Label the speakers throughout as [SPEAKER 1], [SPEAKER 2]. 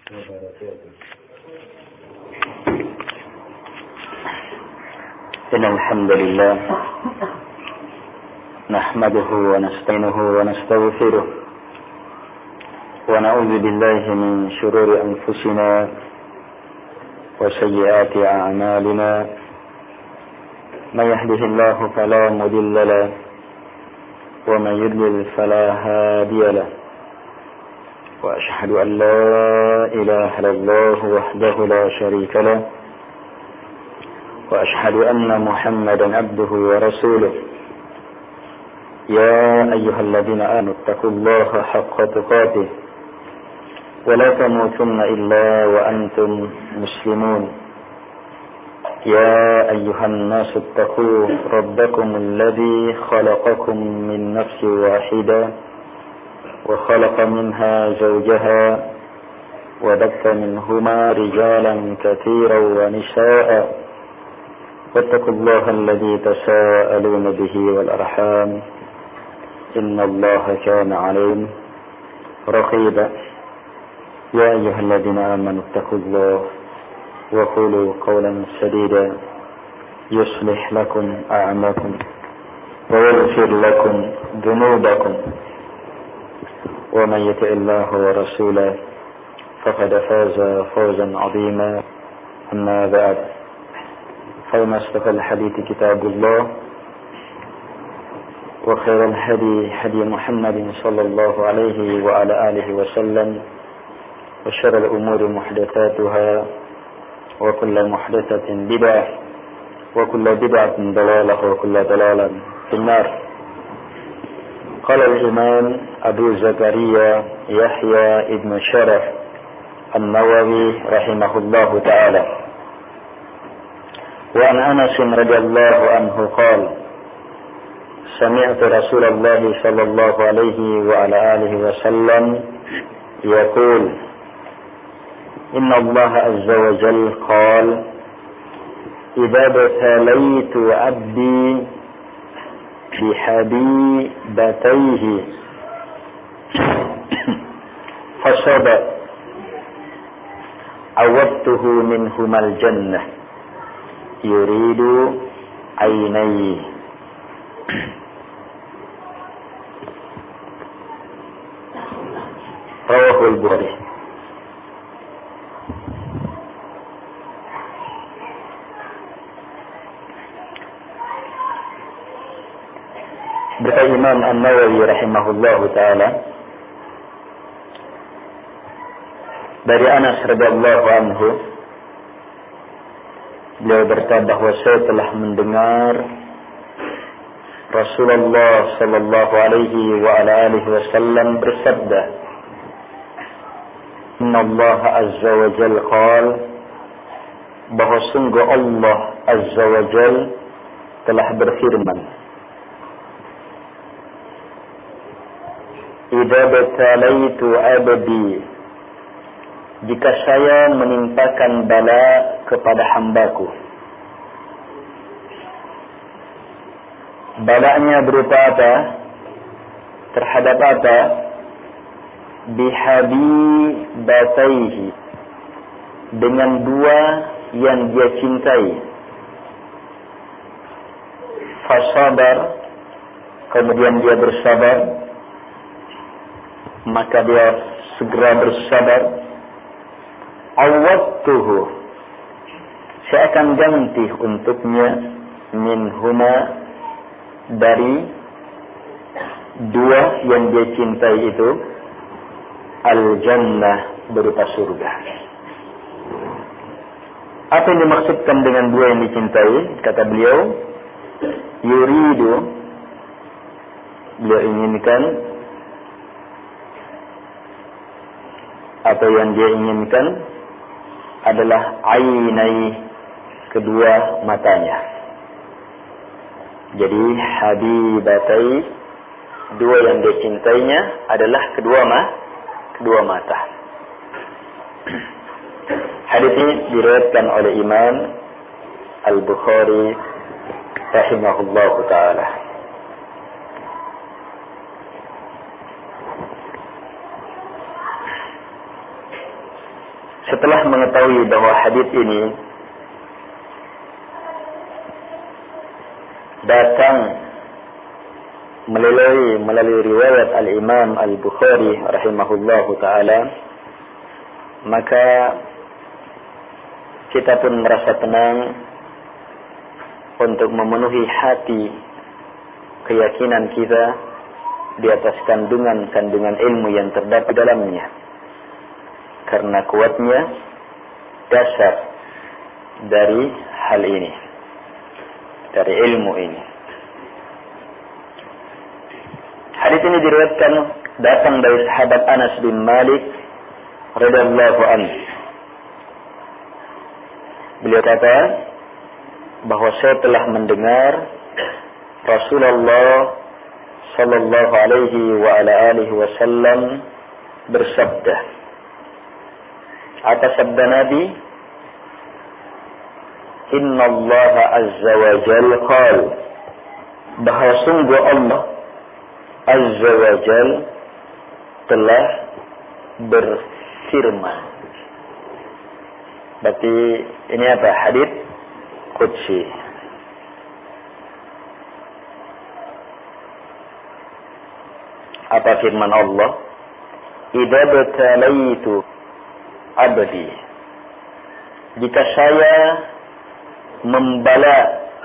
[SPEAKER 1] وبركاته. إن الحمد لله نحمده ونستعينه ونستغفره ونعوذ بالله من شرور أنفسنا وسيئات أعمالنا. من يهده الله فلا مضل له ومن يضلل فلا هادي له. وأشهد أن لا إله إلا الله وحده لا شريك له وأشهد أن محمدا عبده ورسوله. يا أيها الذين آمنوا اتقوا الله حق تقاته ولا تموتن إلا وأنتم مسلمون. يا أيها الناس اتقوا ربكم الذي خلقكم من نفس واحدة وخلق منها زوجها وبث منهما رجالا كثيرا ونساء واتقوا الله الذي تساءلون به والأرحام إن الله كان عليكم رقيبا. يا أيها الذين آمنوا اتقوا الله وقولوا قولا سديدا يصلح لكم أعمالكم ويغفر لكم ذنوبكم ومن يطع الله ورسوله فقد فاز فوزا عظيما. أما بعد فإن أصدق الحديث كتاب الله وخير الهدي هدي محمد صلى الله عليه وعلى آله وسلم وشر الأمور محدثاتها وكل محدثة بدعة وكل بدعة ضلالة وكل ضلالة في النار. قال الإمام أبو زكريا يحيى ابن شرف النووي رحمه الله تعالى: وعن أنس رضي الله عنه قال: سمعت رسول الله صلى الله عليه وعلى آله وسلم يقول: إن الله عز وجل قال: إذا ابتليت عبدي بحبيبتيه فصبر عوضته منهما الجنة يريد عينيه. رواه البخاري. Berkata Imam An-Nawawi rahimahullahu ta'ala dari Anas radhiyallahu anhu, beliau berkata bahwa saya telah mendengar Rasulullah sallallahu alaihi wa ala alihi wasallam bersabda: Inna Allah azza wa jalla qala, bahwa sungguh Allah azza wa jalla telah berfirman: Idza batalaitu abdi, jika saya menimpakan bala kepada hambaku. Balanya berupa apa? Terhadap apa? Bihabibataihi, dengan dua yang dia cintai. Fasabar, kemudian dia bersabar, maka dia segera bersabar. Awwadtuhu, saya akan ganti untuknya minhuma, dari dua yang dia cintai itu, al-jannah, berupa surga. Apa yang dimaksudkan dengan dua yang dicintai? Kata beliau, yuridu, beliau inginkan, atau yang dia inginkan adalah ainai, kedua matanya. Jadi habibatai, dua yang dia cintainya adalah kedua mata. Hadis ini diriwayatkan oleh Imam Al-Bukhari rahimahullahu taala. Setelah mengetahui bahwa hadis ini datang melalui riwayat Al-Imam Al-Bukhari rahimahullahu ta'ala, maka kita pun merasa tenang untuk memenuhi hati keyakinan kita di atas kandungan ilmu yang terdapat dalamnya, karena kuatnya dasar dari hal ini, dari ilmu ini. Hadis ini diriwayatkan datang dari sahabat Anas bin Malik radhiyallahu anhu. Beliau kata bahwa saya telah mendengar Rasulullah sallallahu alaihi wa ala alihi wasallam bersabda. Apa sabda Nabi? Inna Allah azza wa jalla qala, bahwa sungguh Allah azza wa jalla telah berfirman. Berarti ini apa? Hadits qudsi. Apa firman Allah? Idza batalaitu abdi, jika saya membala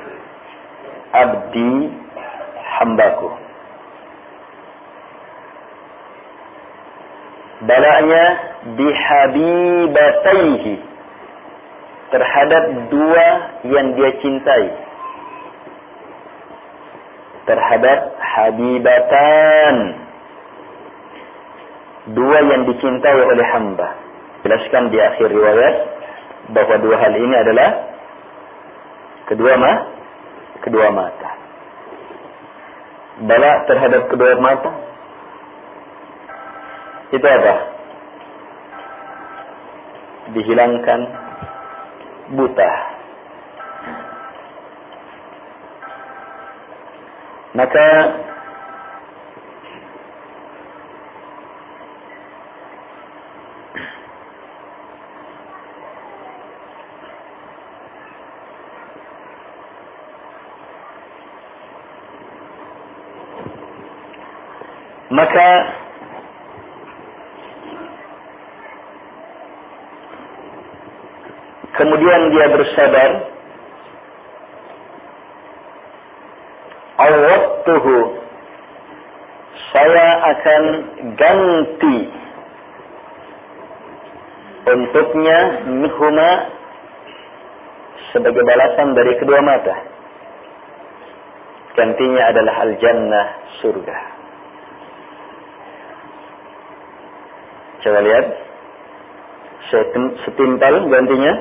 [SPEAKER 1] abdi, hambaku. Balanya bihabibataihi, terhadap dua yang dia cintai. Terhadap habibatan, dua yang dicintai oleh hamba. Jelaskan di akhir riwayat bahwa dua hal ini adalah kedua mata. Bala terhadap kedua mata itu apa? Dihilangkan buta. Maka kemudian dia bersabar. Awwatuhu, saya akan ganti untuknya minhuma, sebagai balasan dari kedua mata. Gantinya adalah al-jannah, surga. Coba lihat, setimpal gantinya.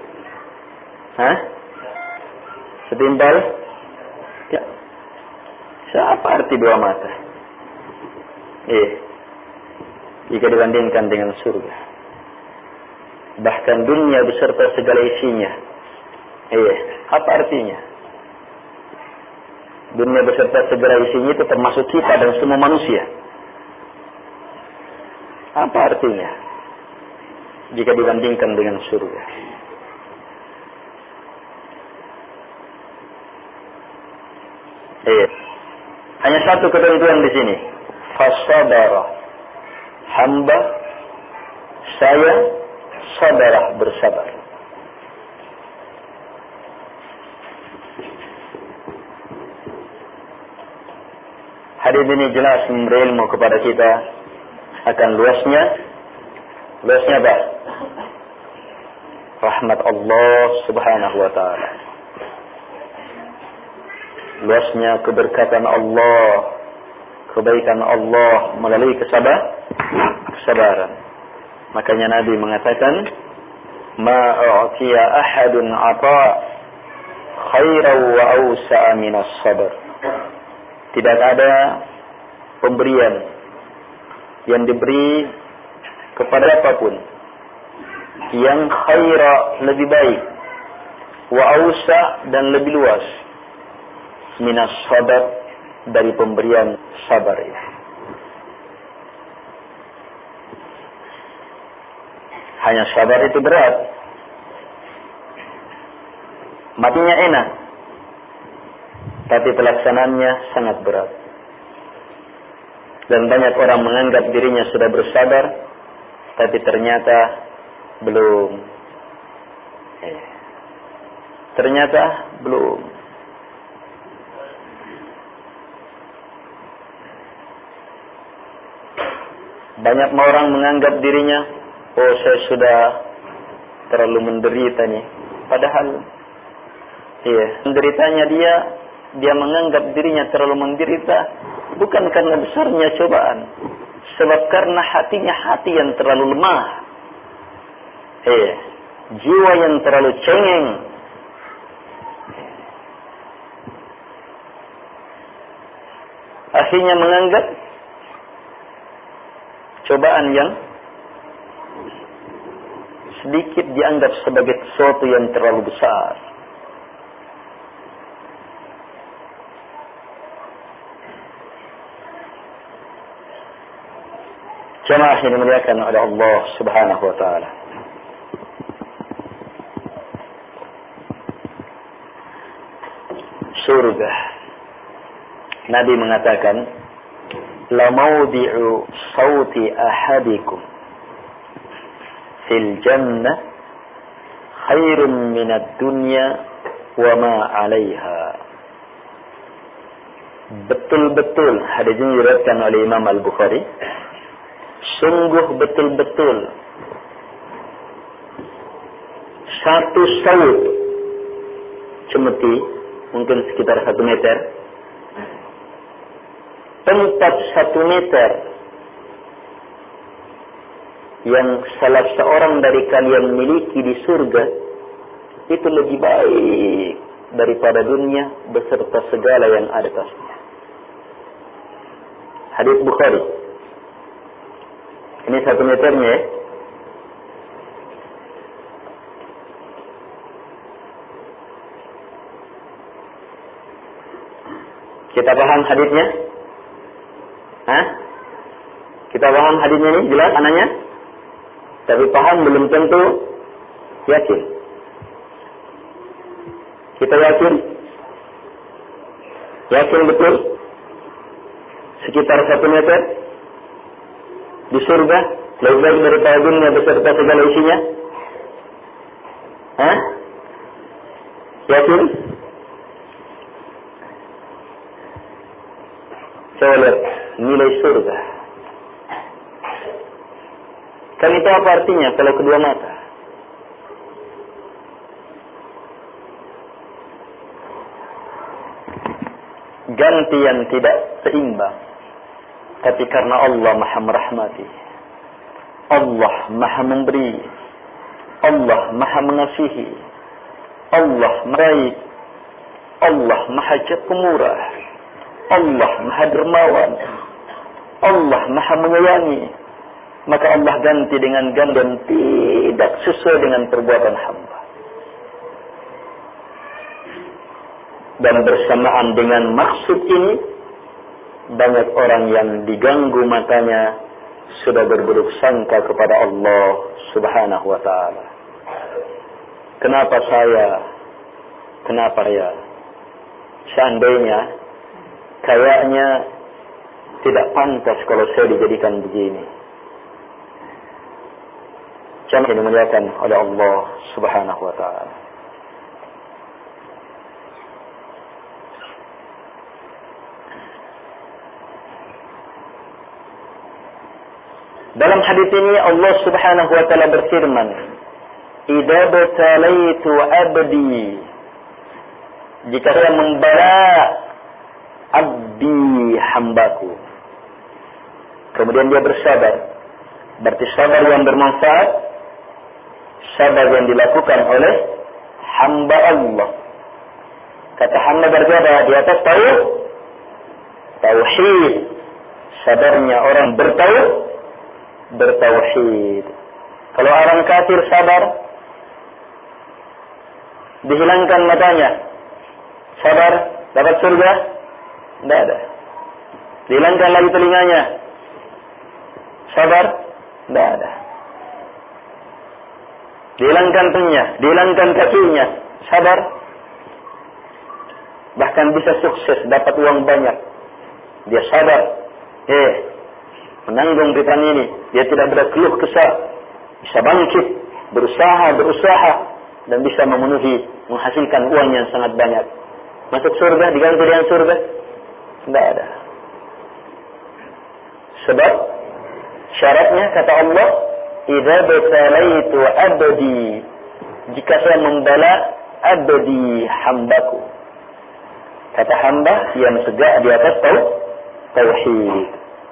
[SPEAKER 1] Setimpal? Ya. Apa arti dua mata? Jika dibandingkan dengan surga, bahkan dunia beserta segala isinya. Apa artinya? Dunia beserta segala isinya itu termasuk kita dan semua manusia. Apa artinya jika dibandingkan dengan surga? Hanya satu ketentuan di sini. Fasabara, hamba saya sabarah, bersabar. Hadis ini jelas memberi ilmu kepada kita akan luasnya apa? Rahmat Allah Subhanahu wa ta'ala. Luasnya keberkatan Allah, kebaikan Allah melalui kesabaran. Makanya Nabi mengatakan, ma u'tiya ahadun 'ata khairan wa awsa'a minas sabr. Tidak ada pemberian yang diberi kepada apapun yang khaira, lebih baik, wa awsa, dan lebih luas, minas sabar, dari pemberian sabar ini. Hanya sabar itu berat. Matinya enak, tapi pelaksanaannya sangat berat. Dan banyak orang menganggap dirinya sudah bersabar, tapi ternyata belum. Ternyata belum. Banyak orang menganggap dirinya, oh saya sudah terlalu menderita nih. Padahal, menderitanya dia menganggap dirinya terlalu menderita, bukan karena besarnya cobaan, sebab karena hatinya hati yang terlalu lemah. Jiwa yang terlalu cengeng. Akhirnya menganggap cobaan yang sedikit dianggap sebagai sesuatu yang terlalu besar. Jemaah yang dimuliakan oleh Allah Subhanahu wa taala. Surga. Nabi mengatakan, la mawdi'u sawti ahadikum fil jannah khairun minad dunya wa ma 'alaiha. Betul-betul hadis ini diriwayatkan oleh Imam Al-Bukhari. Sungguh betul-betul satu saut cemeti, mungkin sekitar 1 meter, tempat 1 meter yang salah seorang dari kalian miliki di surga, itu lebih baik daripada dunia beserta segala yang ada atasnya. Hadis Bukhari. Ini 1 meternya ya. Kita paham hadisnya? Kita paham hadisnya ini? Jelas anaknya? Tapi paham belum tentu yakin. Kita yakin? Yakin betul? Sekitar 1 meter di surga lebih baik daripada dunia beserta segala isinya? Yakin? Coba lihat nilai surga. Kan itu apa artinya kalau kedua mata? Ganti yang tidak seimbang. Tapi karena Allah Maha merahmati, Allah Maha memberi, Allah Maha mengasihi, Allah baik, Allah Maha pemurah, Allah Maha dermawan, Allah Maha menyayangi, maka Allah ganti dengan gantian tidak sesuai dengan perbuatan hamba. Dan bersamaan dengan maksud ini, banyak orang yang diganggu matanya sudah berburuk sangka kepada Allah Subhanahu wa taala. Kenapa saya? Kenapa ya? Seandainya kayaknya tidak pantas kalau saya dijadikan begini. Jangan dimuliakan oleh Allah Subhanahu wa taala. Dalam hadis ini Allah Subhanahu wa taala berfirman, "Idza batalaitu 'abdi," jika saya membela abdi hambaku. Kemudian dia bersabar. Berarti sabar yang bermanfaat, sabar yang dilakukan oleh hamba Allah. Kata hamba berjaga di atas tauhid. Sabarnya orang bertauhid. Kalau orang kafir sabar, dihilangkan matanya, sabar dapat surga? Tidak ada. Dihilangkan lagi telinganya, sabar? Tidak ada. dihilangkan telinga, dihilangkan kakinya, sabar. Bahkan bisa sukses, dapat uang banyak. Dia sabar, menanggung pikiran ini. Dia tidak berkeluh kesah, bisa bangkit, berusaha, dan bisa menghasilkan uang yang sangat banyak. Masuk surga, diganti dengan surga? Tidak ada. Sebab syaratnya kata Allah, idza batalaitu abdi, jika saya membala abdi hambaku. Kata hamba yang tegak di atas tauhid.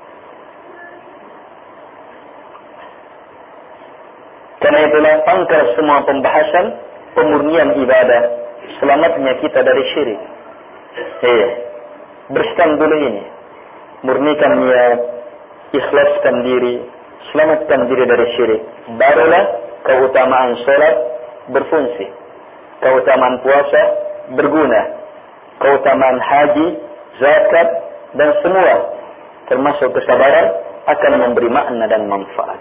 [SPEAKER 1] Karena itulah pangkal semua pembahasan pemurnian ibadah, selamatnya kita dari syirik. Bersihkan dulu ini, murnikan niat, ikhlaskan diri, selamatkan diri dari syirik. Barulah keutamaan sholat berfungsi, keutamaan puasa berguna, keutamaan haji, zakat, dan semua termasuk kesabaran akan memberi makna dan manfaat.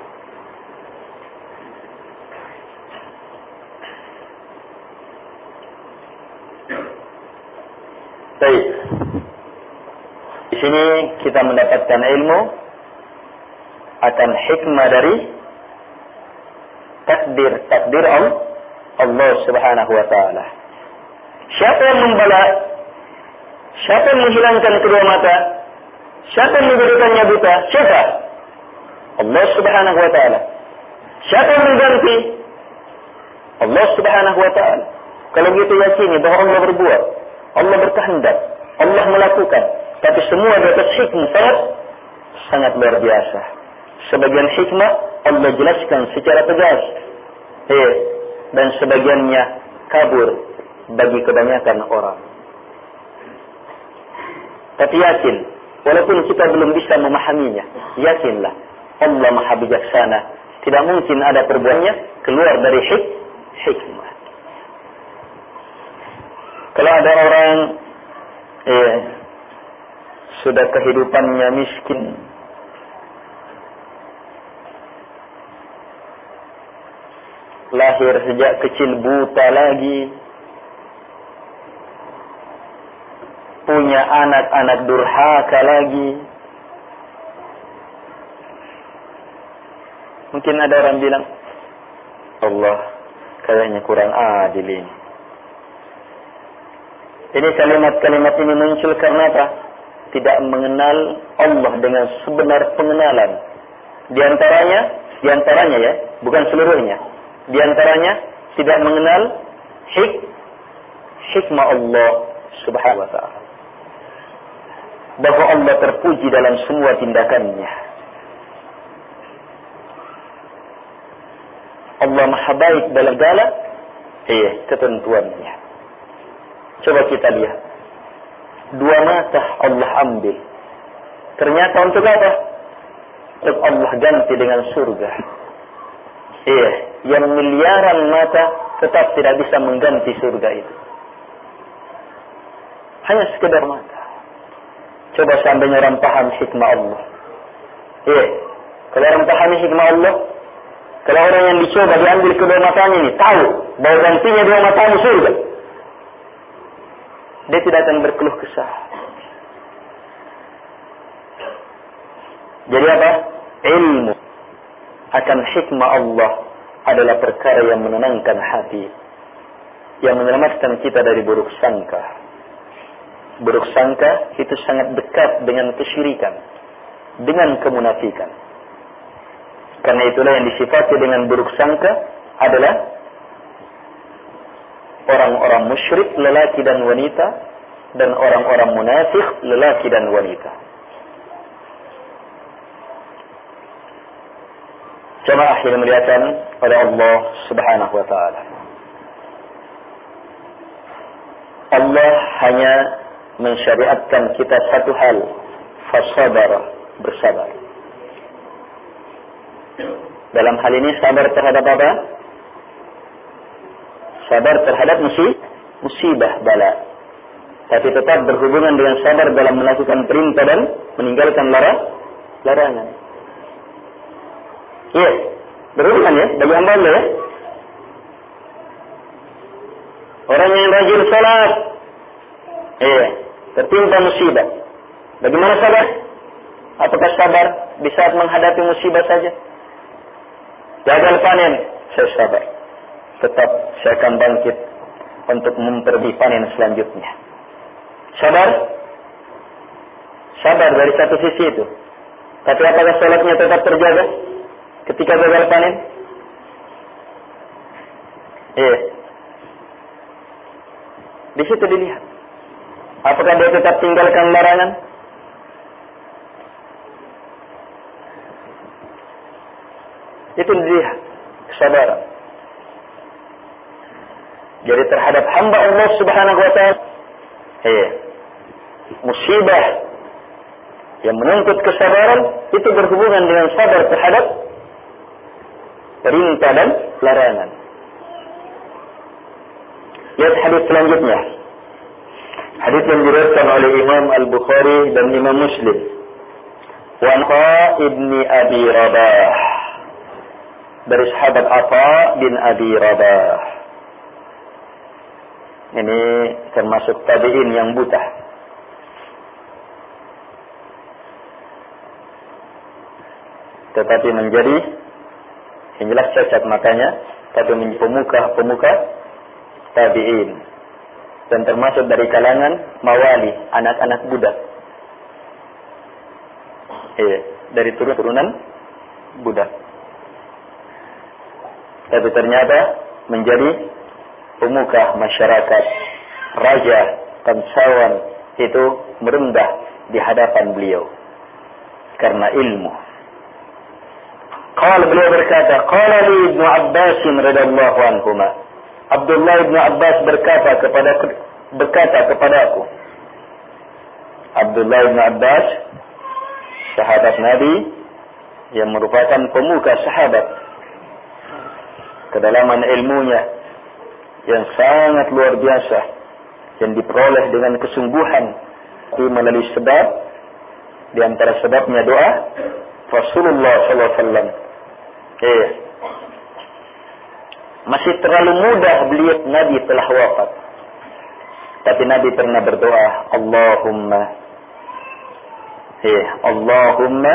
[SPEAKER 1] Baik. Di sini kita mendapatkan ilmu akan hikmah dari takdir Allah Subhanahu wa taala. Siapa yang membala? Siapa yang menghilangkan kedua mata? Siapa yang menjadikannya buta? Siapa? Allah Subhanahu wa taala. Siapa yang mengganti? Allah Subhanahu wa taala. Kalau gitu yakini bahwa Allah berbuat, Allah berkehendak, Allah melakukan, tapi semua di atas hikmah sangat luar biasa. Sebagian hikmah Allah jelaskan secara tegas, dan sebagiannya kabur bagi kebanyakan orang. Tapi yakin, walaupun kita belum bisa memahaminya, yakinlah Allah Maha Bijaksana. Tidak mungkin ada perbuatannya keluar dari hikmah. Kalau ada orang sudah kehidupannya miskin, lahir sejak kecil buta lagi, punya anak-anak durhaka lagi, mungkin ada orang bilang, Allah kayaknya kurang adil ini. Ini kalimat-kalimat ini muncul karena apa? Tidak mengenal Allah dengan sebenar pengenalan. Di antaranya ya, bukan seluruhnya. Di antaranya tidak mengenal hikmah Allah Subhanahu wa taala. Bahwa Allah terpuji dalam semua tindakannya. Allah Maha baik dalam segala ketentuannya. Coba kita lihat. Dua mata Allah ambil. Ternyata untuk apa? Untuk Allah ganti dengan surga. Yang miliaran mata tetap tidak bisa mengganti surga itu. Hanya sekedar mata. Coba seandainya orang paham hikmah Allah. Kalau orang paham hikmah Allah, kalau orang yang dicoba diambil kedua matanya ini tahu bahwa gantinya dua matanya surga, dia tidak akan berkeluh kesah. Jadi apa? Ilmu akan hikmah Allah adalah perkara yang menenangkan hati, yang menyelamatkan kita dari buruk sangka. Buruk sangka itu sangat dekat dengan kesyirikan, dengan kemunafikan. Karena itulah yang disifati dengan buruk sangka adalah orang-orang musyrik lelaki dan wanita, dan orang-orang munafik lelaki dan wanita. Jemaah yang dimuliakan oleh Allah Subhanahu wa taala. Allah hanya mensyariatkan kita satu hal, fasabar, bersabar. Dalam hal ini sabar terhadap apa? Sabar terhadap musibah, bala. Tapi tetap berhubungan dengan sabar dalam melakukan perintah dan meninggalkan larangan. Berhubungan ya, bagi hamba Allah ya. Orang yang rajin salat, tertimpa musibah. Bagaimana sabar? Apakah sabar di saat menghadapi musibah saja? Gagal panen, saya sabar. Tetap saya akan bangkit untuk memperoleh panen selanjutnya. Sabar? Sabar dari satu sisi itu. Tapi apakah salatnya tetap terjaga ketika gagal panen? Di situ dilihat. Apakah dia tetap tinggalkan larangan? Itu dilihat kesabaran. Jadi terhadap hamba Allah Subhanahu wa ta'ala, musibah yang menuntut kesabaran itu berhubungan dengan sabar terhadap perintah dan larangan. Lihat hadis selanjutnya. Hadis yang diriwayatkan oleh Imam Al-Bukhari dan Imam Muslim. Wa Atha ibni Abi Rabah, dari sahabat Atha bin Abi Rabah. Ini termasuk tabi'in yang buta. Tetapi menjadi yang jelas cacat matanya, tapi menjadi pemuka tabi'in, dan termasuk dari kalangan mawali, anak-anak budak. Dari turunan budak. Tapi ternyata menjadi pemuka masyarakat, raja, bangsawan, itu merendah di hadapan beliau karena ilmu. Qala, beliau berkata, qala li Ibnu Abbas radhiyallahu anhuma, Abdullah bin Abbas berkata kepadaku. Abdullah bin Abbas, sahabat Nabi yang merupakan pemuka sahabat, kedalaman ilmunya yang sangat luar biasa, yang diperoleh dengan kesungguhan, melalui sebab, di antara sebabnya doa Rasulullah SAW. Masih terlalu mudah beliau, Nabi telah wafat, tapi Nabi pernah berdoa, Allahumma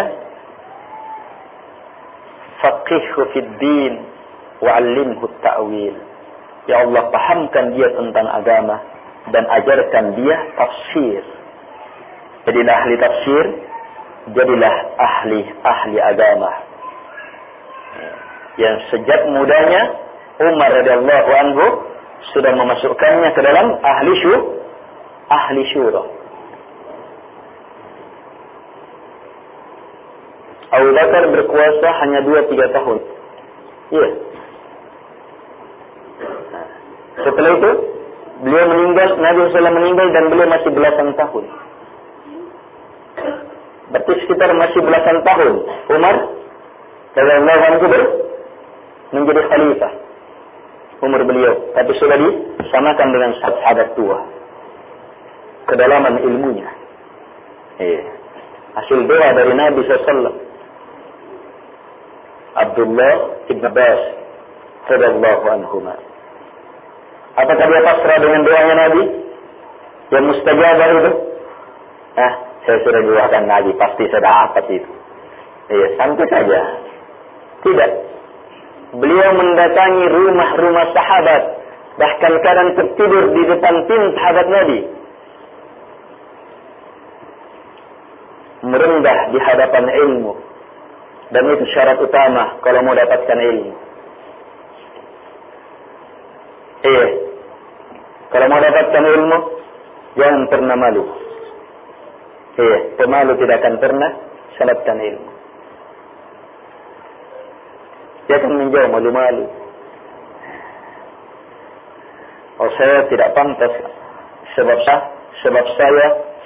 [SPEAKER 1] faqihhu fid din wa'allimhu at-ta'wil. Ya Allah, pahamkan dia tentang agama dan ajarkan dia tafsir. Jadilah ahli tafsir, jadilah ahli agama. Yang sejak mudanya Umar radhiyallahu anhu sudah memasukkannya ke dalam ahli syura. Abu Bakar berkuasa hanya 2-3 tahun. Setelah itu beliau meninggal, Nabi SAW meninggal dan beliau masih belasan tahun. Berarti sekitar masih belasan tahun Umar radhiyallahu anhu menjadi khalifah. Umur beliau, tapi sudah disamakan dengan sahabat tua. Kedalaman ilmunya. Hasil doa dari Nabi SAW. Abdullah ibn Abbas radhiyallahu anhuma. Apakah dia pasrah dengan doanya Nabi yang mustajabah itu? Saya sudah doakan Nabi, pasti saya dapat itu. Santai saja. Tidak. Beliau mendatangi rumah-rumah sahabat, bahkan kadang tertidur di depan pintu sahabat Nabi, merendah di hadapan ilmu, dan itu syarat utama kalau mau dapatkan ilmu. Kalau mau dapatkan ilmu, jangan pernah malu. Pemalu tidak akan pernah mendapatkan ilmu. Dia akan menjauh malu-malu. Saya tidak pantas sebab saya.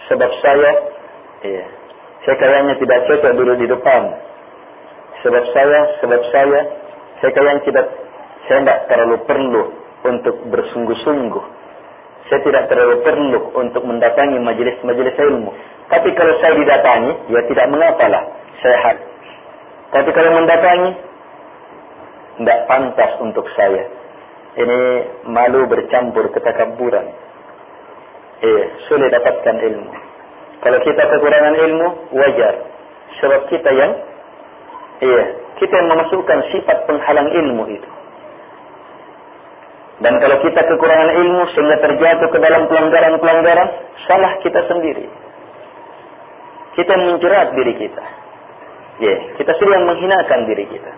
[SPEAKER 1] Saya kayaknya tidak cocok dulu di depan. Sebab saya kayaknya saya tidak terlalu perlu untuk bersungguh-sungguh. Saya tidak terlalu perlu untuk mendatangi majelis-majelis ilmu. Tapi kalau saya didatangi, ya tidak mengapalah, saya hak. Tapi kalau mendatangi, tidak pantas untuk saya. Ini malu bercampur ketakabburan. Sulit dapatkan ilmu. Kalau kita kekurangan ilmu, wajar. Sebab kita yang memasukkan sifat penghalang ilmu itu. Dan kalau kita kekurangan ilmu sehingga terjatuh ke dalam pelanggaran-pelanggaran, salah kita sendiri. Kita menjerat diri kita. Kita sedang menghinakan diri kita.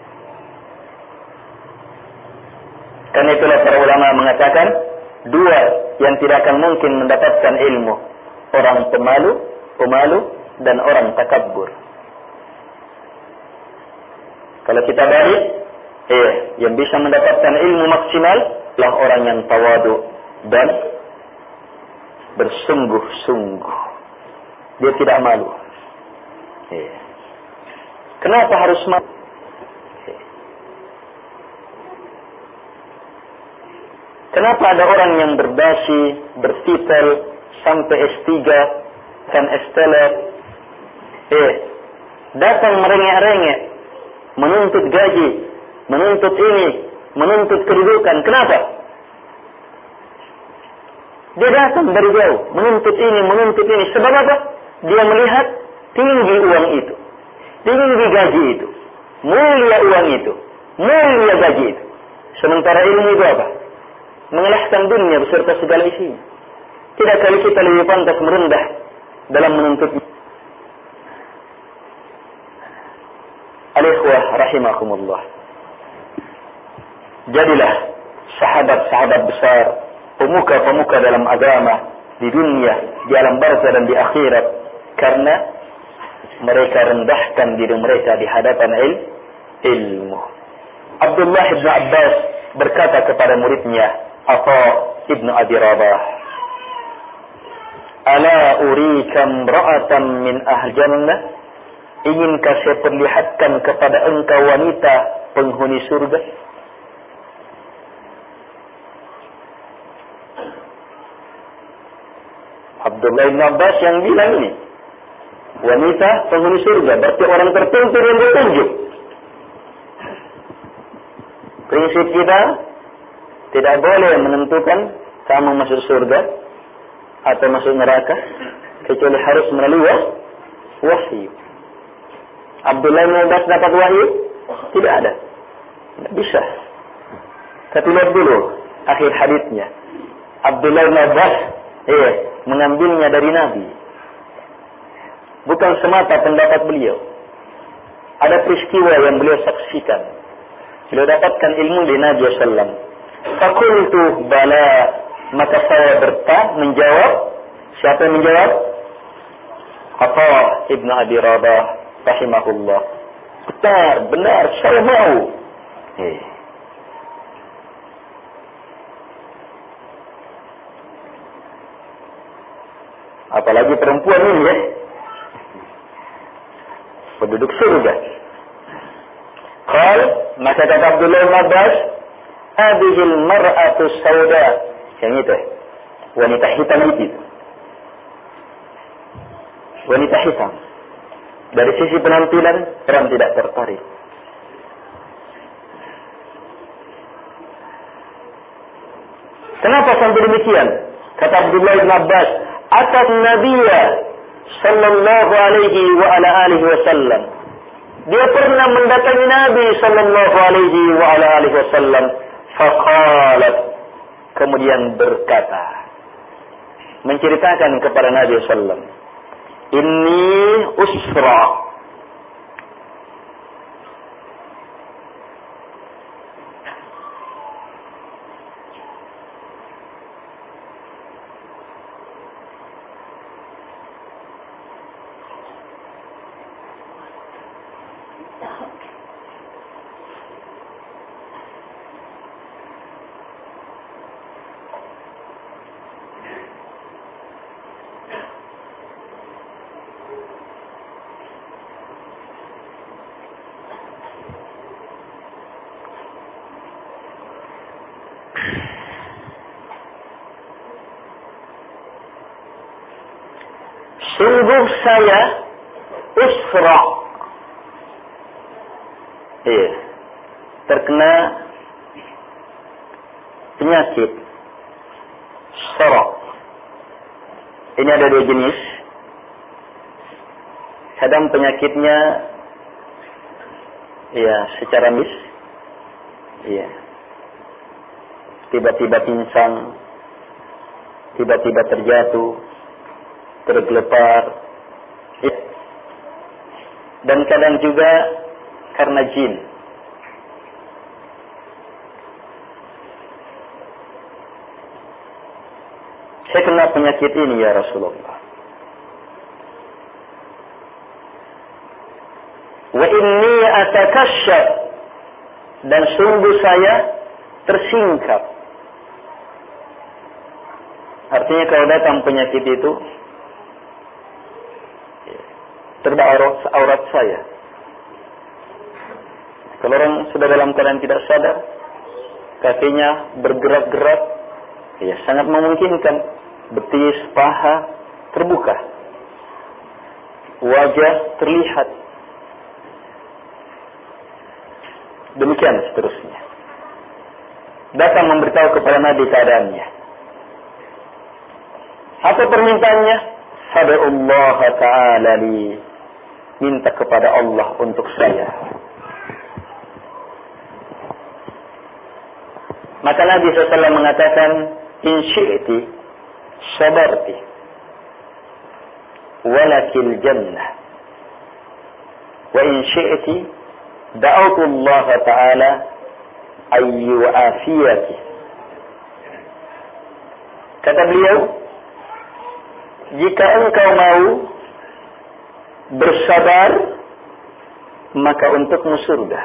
[SPEAKER 1] Karena itulah para ulama mengatakan, dua yang tidak akan mungkin mendapatkan ilmu, orang pemalu dan orang takabbur. Kalau kita balik, yang bisa mendapatkan ilmu maksimal lah orang yang tawadu dan bersungguh-sungguh. Dia tidak malu. Kenapa harus malu? Kenapa ada orang yang berdasi, bertitel sampai S3 dan S-teler, datang merengek-rengek, menuntut gaji, menuntut ini, menuntut kedudukan. Kenapa? Dia datang dari jauh, menuntut ini. Sebab apa? Dia melihat tinggi uang itu, tinggi gaji itu, mulia uang itu, mulia gaji itu. Sementara ilmu itu apa? Mengalahkan dunia beserta segala isinya. Tidak kali kita lebih pantas merendah dalam menuntutnya. Al-ikhwah rahimakumullah. Jadilah sahabat-sahabat besar, pemuka-pemuka dalam agama, di dunia, di alam barzah dan di akhirat, karena mereka rendahkan diri mereka di hadapan ilmu. Abdullah bin Abbas berkata kepada muridnya Atha ibn Abi Rabah, "Ala urika imra'atan min ahli jannah?" Inginkah saya perlihatkan kepada engkau wanita penghuni surga? Abdullah bin Abbas yang bilang ini, wanita penghuni surga, berarti orang tertentu yang ditunjuk. Prinsip kita tidak boleh menentukan kamu masuk surga atau masuk neraka kecuali harus melalui wahyu. Abdullah bin Abbas dapat wahyu? Tidak ada. Tidak bisa. Tapi lihat dulu akhir haditsnya. Abdullah bin Abbas mengambilnya dari Nabi. Bukan semata pendapat beliau. Ada peristiwa yang beliau saksikan. Beliau dapatkan ilmu dari Nabi SAW. Fakultu bala, maka saya menjawab. Siapa yang menjawab? Atha ibn Abi Rabah rahimahullah. Benar, saya mau. Apalagi perempuan ini penduduk surga. Maka kata Abdullah bin Abbas, "Hadhil mar'atu sauda." Yang itu, wanita hitam itu. Wanita hitam. Dari sisi penampilan, orang tidak tertarik. Kenapa sampai demikian? Kata Abdullah bin Abbas, "Atat Nabiya sallallahu alaihi wa ala alihi wasallam." Dia pernah mendatangi Nabi sallallahu alaihi wa ala alihi wasallam. Faqalat, kemudian berkata, menceritakan kepada Nabi sallallahu, "Inni usra." Sungguh saya usra. Terkena penyakit sorok. Ini ada dua jenis. Kadang penyakitnya ya secara ya tiba-tiba pingsan, tiba-tiba terjatuh, tergelepar, ya. Dan kadang juga karena jin. Saya kena penyakit ini ya Rasulullah. Wa inni atakashaf, dan sungguh saya tersingkap. Artinya kalau datang penyakit itu terbawa aurat saya. Kalau orang sudah dalam keadaan tidak sadar, kakinya bergerak-gerak, ya sangat memungkinkan betis, paha terbuka, wajah terlihat, demikian seterusnya. Datang memberitahu kepada Nabi keadaannya. Apa permintaannya? Fada'ullah ta'ala li, minta kepada Allah untuk saya. Maka Nabi SAW mengatakan, in syi'ti sabarti walakil jannah, wa in syi'ti da'autu Allah ta'ala ayyu'afiyati. Kata beliau, jika engkau mau bersabar, maka untukmu surga.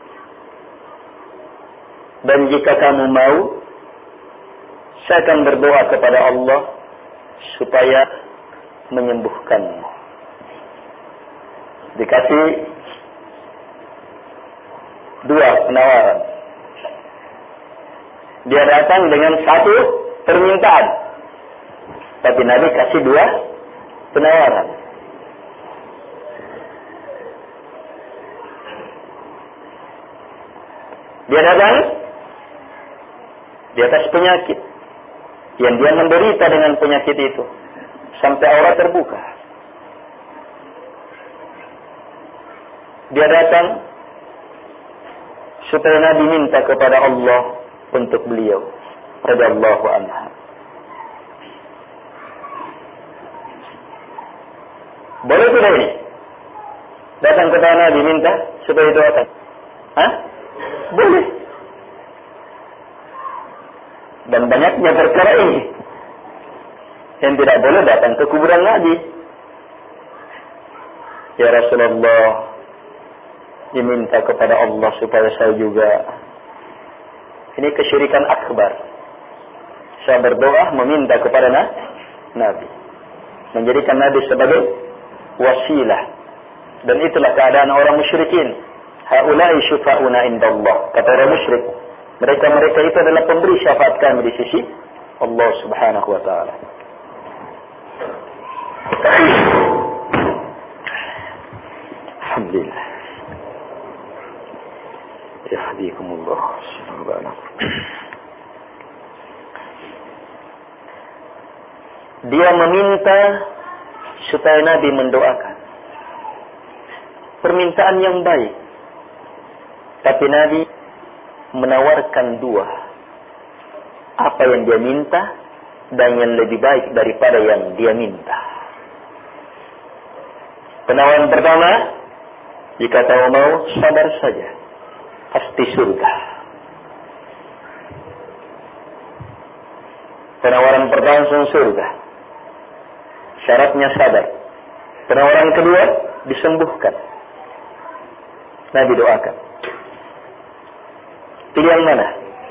[SPEAKER 1] Dan jika kamu mau, saya akan berdoa kepada Allah supaya menyembuhkanmu. Dikasih dua penawaran. Dia datang dengan satu permintaan, tapi Nabi kasih dua penawaran. Dia datang di atas penyakit yang dia menderita dengan penyakit itu sampai aurat terbuka. Dia datang supaya Nabi minta kepada Allah untuk beliau, radhiyallahu anha. Boleh tidak ini? Datang kepada Nabi minta supaya doakan? Hah? Boleh. Dan banyaknya perkara ini yang tidak boleh datang ke kuburan Nabi. Ya Rasulullah, diminta kepada Allah supaya saya juga. Ini kesyirikan akbar. Saya berdoa meminta kepada Nabi, menjadikan Nabi sebagai wasilah. Dan itulah keadaan orang musyrikin. Haulai syufa'una indallah. Kata orang musyrik, mereka itu adalah pemberi syafaat kami di sisi Allah Subhanahu wa ta'ala. Alhamdulillah. Yahdikumullah. Dia meminta supaya Nabi mendoakan. Permintaan yang baik. Tapi Nabi menawarkan dua. Apa yang dia minta dan yang lebih baik daripada yang dia minta. Penawaran pertama, jika kamu mau, sabar saja, pasti surga. Penawaran pertama langsung surga. Syaratnya sabar. Penawaran kedua, disembuhkan. Nabi doakan. Pilihan mana?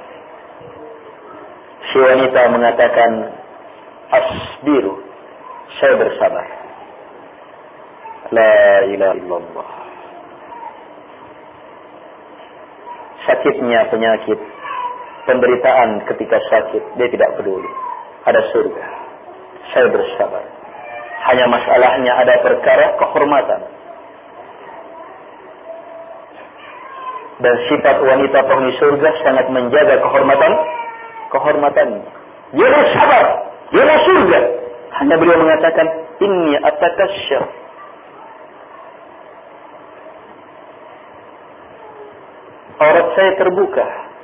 [SPEAKER 1] Si wanita mengatakan, asbiru, saya bersabar. La ilaha illallah. Sakitnya penyakit, penderitaan ketika sakit, dia tidak peduli. Ada surga. Saya bersabar. Hanya masalahnya ada perkara kehormatan. Dan sifat wanita penghuni surga sangat menjaga kehormatan kehormatannya. Dia bersabar, dia mau surga. Hanya beliau mengatakan, inni atakasyaf. Aurat saya terbuka.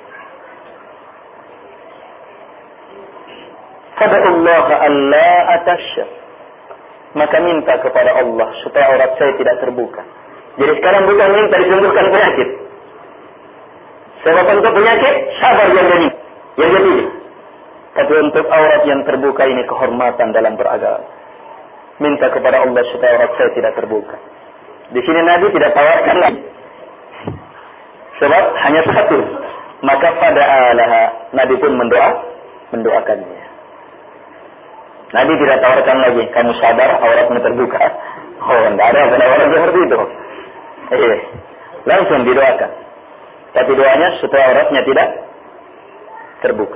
[SPEAKER 1] Fada'ullah alla atasyaf. Maka minta kepada Allah supaya aurat saya tidak terbuka. Jadi sekarang bukan minta disembuhkan penyakit. Sebab untuk penyakit, sabar yang jadi. Tapi untuk aurat yang terbuka ini kehormatan dalam beragama. Minta kepada Allah supaya aurat saya tidak terbuka. Di sini Nabi tidak tawarkan lagi. Sebab hanya satu. Maka pada alaha, Nabi pun mendoakannya. Nabi tidak tawarkan lagi, kamu sabar, auratmu terbuka. Oh, tidak ada pada orang seperti itu. Langsung didoakan. Tapi doanya supaya auratnya tidak terbuka.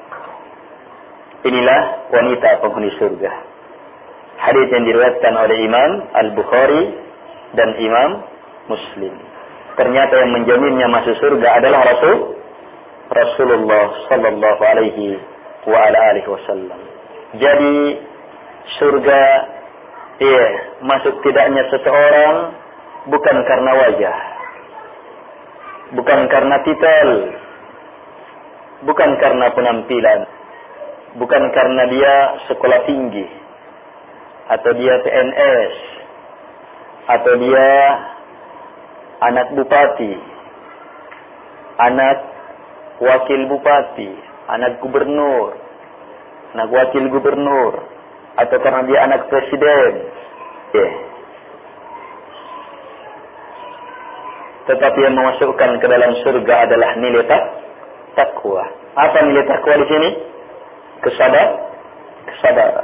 [SPEAKER 1] Inilah wanita penghuni surga. Hadis yang diriwayatkan oleh Imam Al-Bukhari dan Imam Muslim. Ternyata yang menjaminnya masuk surga adalah Rasulullah sallallahu alaihi wa ala alihi wasallam. Jadi surga masuk tidaknya seseorang bukan karena wajah, bukan karena titel, bukan karena penampilan, bukan karena dia sekolah tinggi, atau dia PNS, atau dia anak bupati, anak wakil bupati, anak gubernur, anak wakil gubernur, atau karena dia anak presiden. Tetapi yang memasukkan ke dalam surga adalah nilai takwa. Apa nilai takwa di sini? Kesabaran.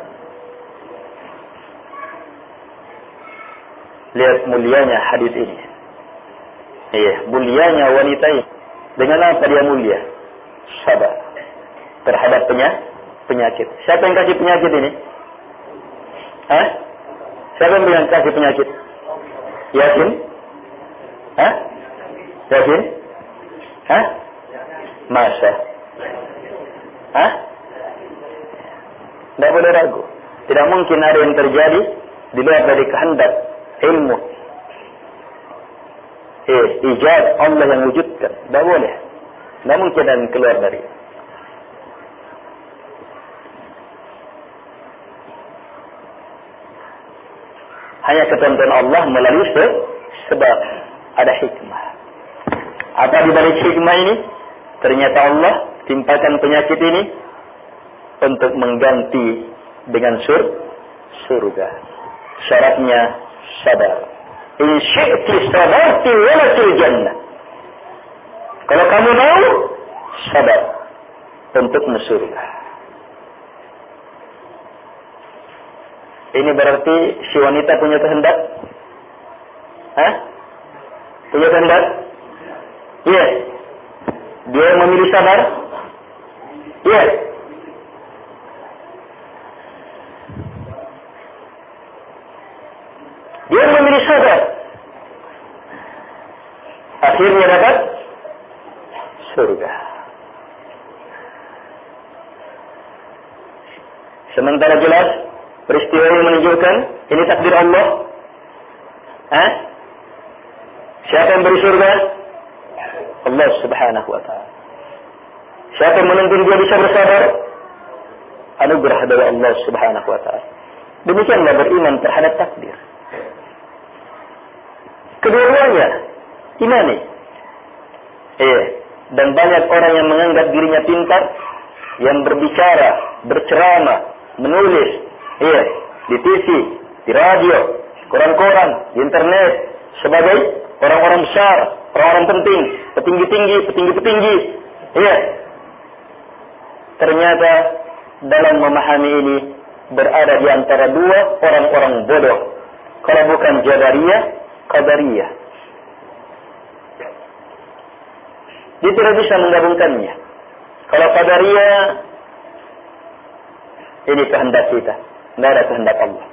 [SPEAKER 1] Lihat mulianya hadis ini. Mulianya wanita ini. Dengan apa dia mulia? Sabar terhadap penyakit. Siapa yang kasih penyakit ini? Siapa yang kasih penyakit? Yasin? Yasin? Masa? Tidak boleh ragu. Tidak mungkin ada yang terjadi di luar dari kehendak ilmu. Ijaz Allah yang wujudkan. Tidak boleh. Tidak mungkin ada yang keluar dari. Hanya ketentuan Allah melalui sebab ada hikmah. Apa di balik hikmah ini? Ternyata Allah timpakan penyakit ini untuk mengganti dengan surga. Syaratnya sabar. In syi'ti sabarti walatil jannah. Kalau kamu mau, sabar untuk surga. Ini berarti si wanita punya kehendak? Punya kehendak? Iya. Dia memilih sabar? Iya. Dia memilih sabar. Akhirnya dapat surga. Sementara jelas peristiwa yang menunjukkan ini takdir Allah. Siapa yang beri surga? Allah subhanahu wa ta'ala. Siapa yang menuntun dia bisa bersabar? Anugerah dari Allah subhanahu wa ta'ala. Demikianlah beriman terhadap takdir. Kedua-duanya imani. Dan banyak orang yang menganggap dirinya pintar, yang berbicara, berceramah, menulis, di TV, di radio, koran-koran, di internet, sebagai orang-orang besar, orang-orang penting, petinggi-petinggi. Ternyata dalam memahami ini berada di antara dua orang-orang bodoh. Kalau bukan Jabariyah, Qadariyah. Dia tidak bisa menggabungkannya. Kalau Qadariyah, ini kehendak kita, tidak ada kehendak Allah.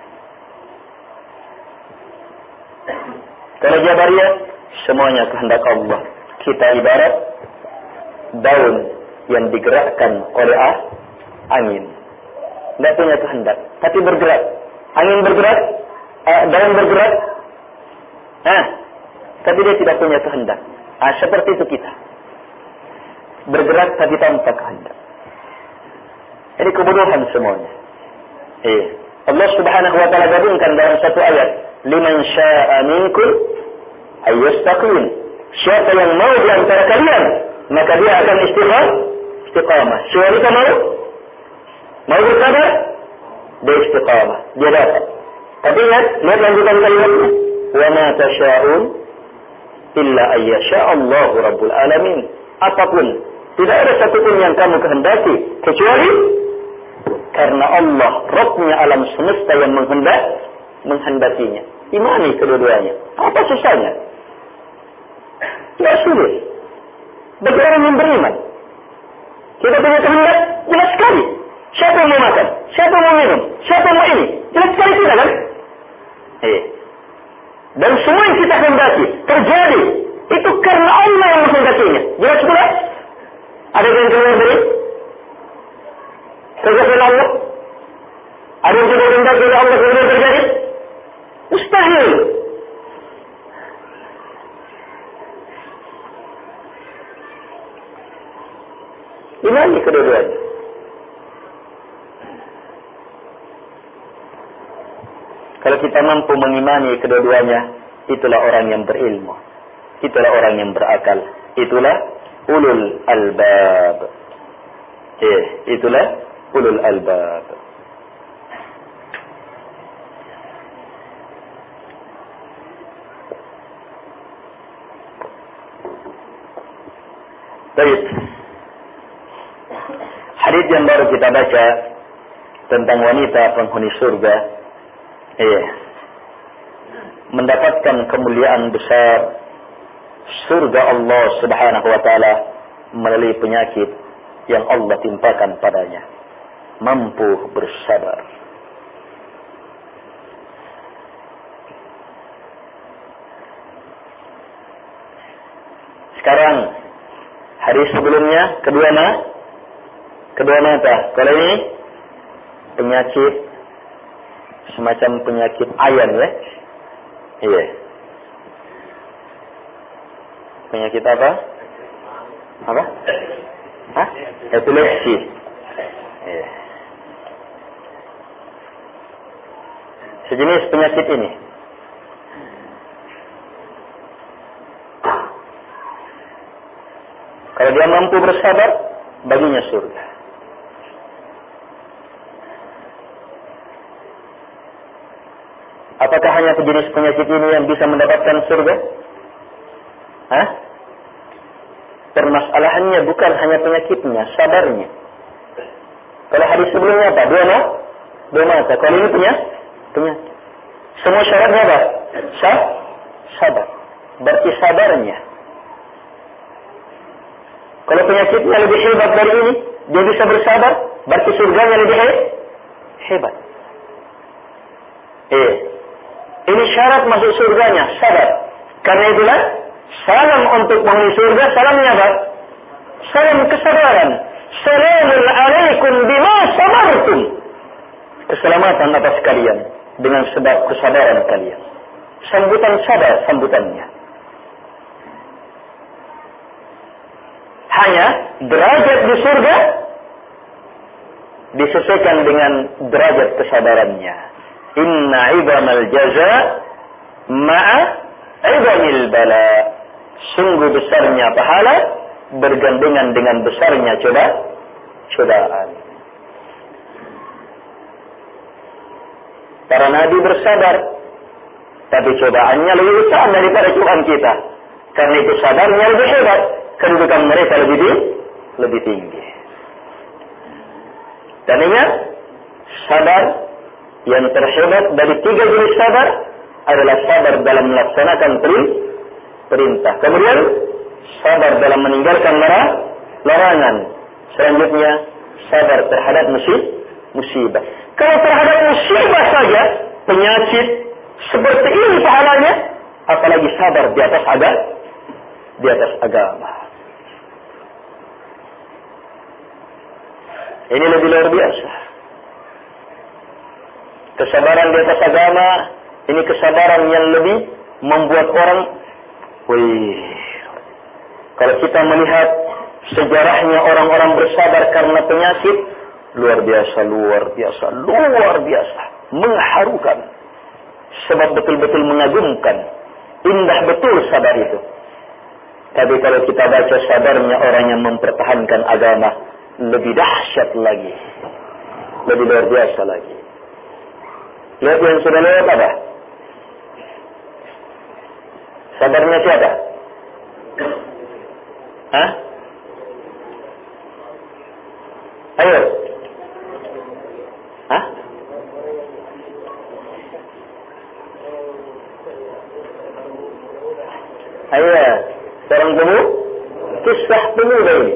[SPEAKER 1] Kalau Jabariyah, semuanya kehendak Allah. Kita ibarat daun yang digerakkan oleh angin. Tidak punya kehendak, tapi bergerak. Angin bergerak, daun bergerak, tapi dia tidak punya kehendak. Seperti itu kita. Bergerak tapi tanpa kehendak. Ini kebodohan semuanya. Allah Subhanahu wa taala gabungkan dalam satu ayat, liman syaa'a minkum ayyastaqim. Siapa yang mau di antara kalian, maka dia akan istiqamah. Siapa kita mau bersabar, dia istiqamah, dia dapat. Tapi lihat lanjutan kalimatnya, wa ma tasya'un illa ayyasha Allahu rabbul alamin. Apapun, tidak ada satupun yang kamu kehendaki kecuali karena Allah, Rabbnya alam semesta yang menghendakinya. Imani kedua-duanya. Apa susahnya? Tidak sulit. Bagi orang yang beriman, kita punya kehendak jelas sekali. Siapa yang mau makan? Siapa yang mau minum? Siapa yang mau ini? Jelas sekali tidak kan? Dan semua yang kita hendaki terjadi itu karena Allah yang menghendakinya. Jelas pula? Ada yang keluar dari kehendak Allah? Ada yang tidak hendaki oleh Allah kemudian terjadi? Mustahil. Imani kedua-duanya. Kalau kita mampu mengimani kedua-duanya, itulah orang yang berilmu. Itulah orang yang berakal. Itulah ulul albab. Itulah ulul albab. Baik. Hadits yang baru kita baca tentang wanita penghuni surga, mendapatkan kemuliaan besar surga Allah Subhanahu wa taala melalui penyakit yang Allah timpakan padanya. Mampu bersabar. Sekarang hari sebelumnya kedua mata. Kalau ini penyakit semacam penyakit ayan ya. Iya. Penyakit apa? Apa? Epilepsi. Iya. Sejenis penyakit ini. Kalau dia mampu bersabar, baginya surga. Apakah hanya sejenis penyakit ini yang bisa mendapatkan surga? Permasalahannya bukan hanya penyakitnya, sabarnya. Kalau hadis sebelumnya apa? Dua mata. Kalau ini penyakit. Semua syaratnya apa? Sabar. Berarti sabarnya. Kalau penyakitnya lebih hebat dari ini, dia bisa bersabar, berarti surganya lebih hebat. Ini syarat masuk surganya, sabar. Karena itulah salam untuk penghuni surga, salamnya apa? Salam kesabaran. Salamun alaikum bima sabartum. Keselamatan atas kalian dengan sebab kesabaran kalian. Sambutan sabar sambutannya. Hanya derajat di surga disesuaikan dengan derajat kesabarannya. Inna ibamal jaza ma'a ibamil bala. Sungguh besarnya pahala bergandengan dengan besarnya cobaan. Para nabi bersabar, tapi cobaannya lebih besar daripada cobaan kita. Karena itu sabarnya lebih hebat, kedudukan mereka lebih tinggi. Dan ingat, sabar yang terhebat dari 3 jenis sabar adalah sabar dalam melaksanakan perintah. Kemudian sabar dalam meninggalkan larangan. Selanjutnya sabar terhadap musibah. Kalau terhadap musibah saja, penyakit seperti ini pahalanya, apalagi sabar di atas agama. Ini lebih luar biasa. Kesabaran di atas agama, ini kesabaran yang lebih membuat orang, kalau kita melihat sejarahnya orang-orang bersabar karena penyakit, luar biasa, mengharukan. Sebab betul-betul mengagumkan. Indah betul sabar itu. Tapi kalau kita baca sabarnya orang yang mempertahankan agama, lebih dahsyat lagi. Lebih luar biasa lagi. Lihat yang sudah lewat apa? Sabarnya siapa? Hah? Ayo. Hah? Ayo. Seorang kisah pemuda ini.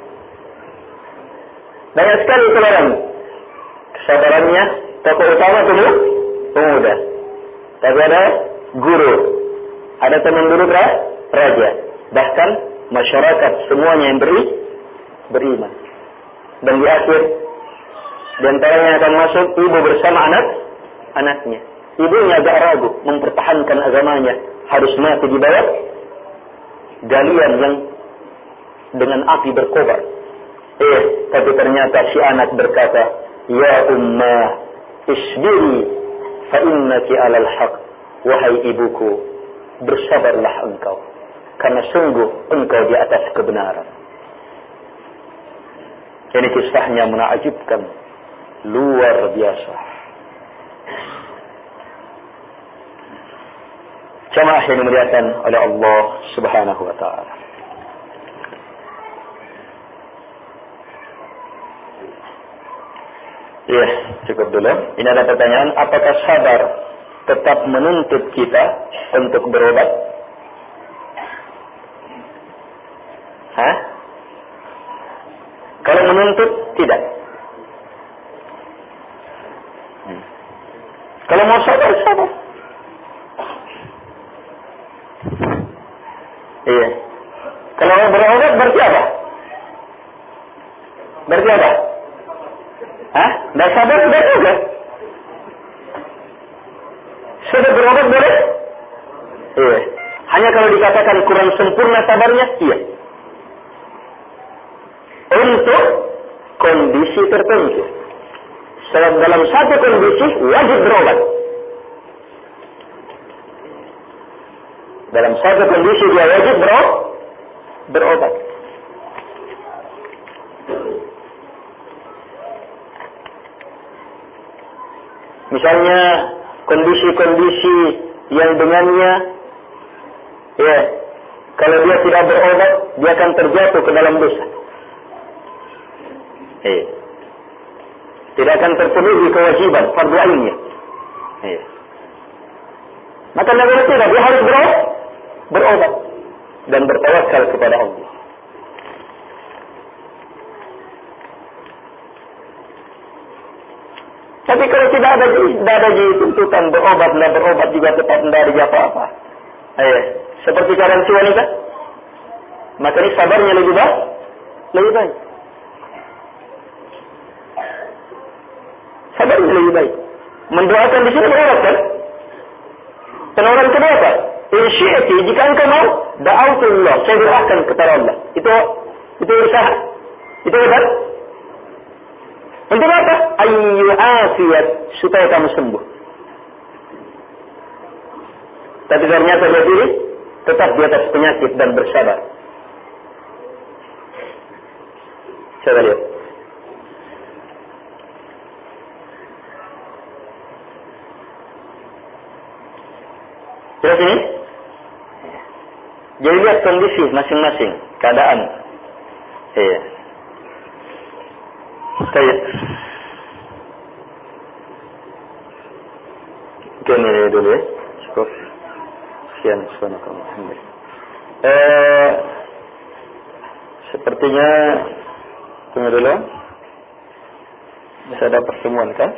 [SPEAKER 1] Banyak sekali keluaran. Kesabarannya, tokoh utama pemuda. Tapi ada guru. Ada teman dulu raja. Bahkan masyarakat semuanya yang beriman. Dan di akhir, di antaranya akan masuk ibu bersama anaknya. Ibunya agak ragu mempertahankan agamanya. Harus mati di bawah galian yang dengan api berkobar. Tapi ternyata si anak berkata, ya ummah, isbiri fa innaki alal haq. Wahai ibuku, bersabarlah engkau, karena sungguh engkau di atas kebenaran. Ini kisahnya menakjubkan, luar biasa. Jamaah yang dimuliakan oleh Allah Subhanahu wa taala. Ya, cukup dulu. Ini ada pertanyaan, apakah sabar tetap menuntut kita untuk berobat? Hah? Kalau menuntut, tidak. Kalau mau sabar, sabar. Iya. Kalau mau berobat, berarti apa? Berarti apa? Hah? Nggak sabar, sudah juga. Sudah berobat, boleh? Iya. Hanya kalau dikatakan kurang sempurna sabarnya, iya. Untuk kondisi tertentu. Sebab dalam satu kondisi wajib berobat. Dalam satu kondisi dia wajib berobat. Misalnya kondisi-kondisi yang dengannya, ya, kalau dia tidak berobat, dia akan terjatuh ke dalam dosa. Tidak akan terpenuhi kewajiban fardu ainnya. Maka Nabi tidak, dia harus berobat dan bertawakal kepada Allah. Tapi kalau tidak ada tuntutan berobat juga tetap tidak ada apa-apa. Seperti keadaan si wanita, maka ini sabarnya lebih baik. Sabarnya lebih baik. Mendoakan di sini berobat kan? Penawaran kedua apa? Insyi'ati, jika engkau mau, da'autullah, saya doakan kepada Allah. Itu usaha. Itu hebat. Untuk apa? Ayyu afiyat, supaya kamu sembuh. Tapi ternyata dia diri tetap di atas penyakit dan bersabar. Coba lihat. Terus ini, jadi lihat kondisi masing-masing, keadaan. Iya. Baik. Mungkin ini dulu ya. Cukup. Sekian. Alhamdulillah. Sepertinya tunggu dulu. Bisa ada pertemuan kan?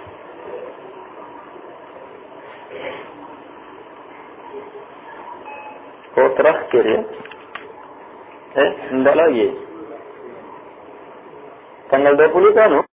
[SPEAKER 1] Oh, terakhir ya? Enggak lagi. Tanggal 20 kan?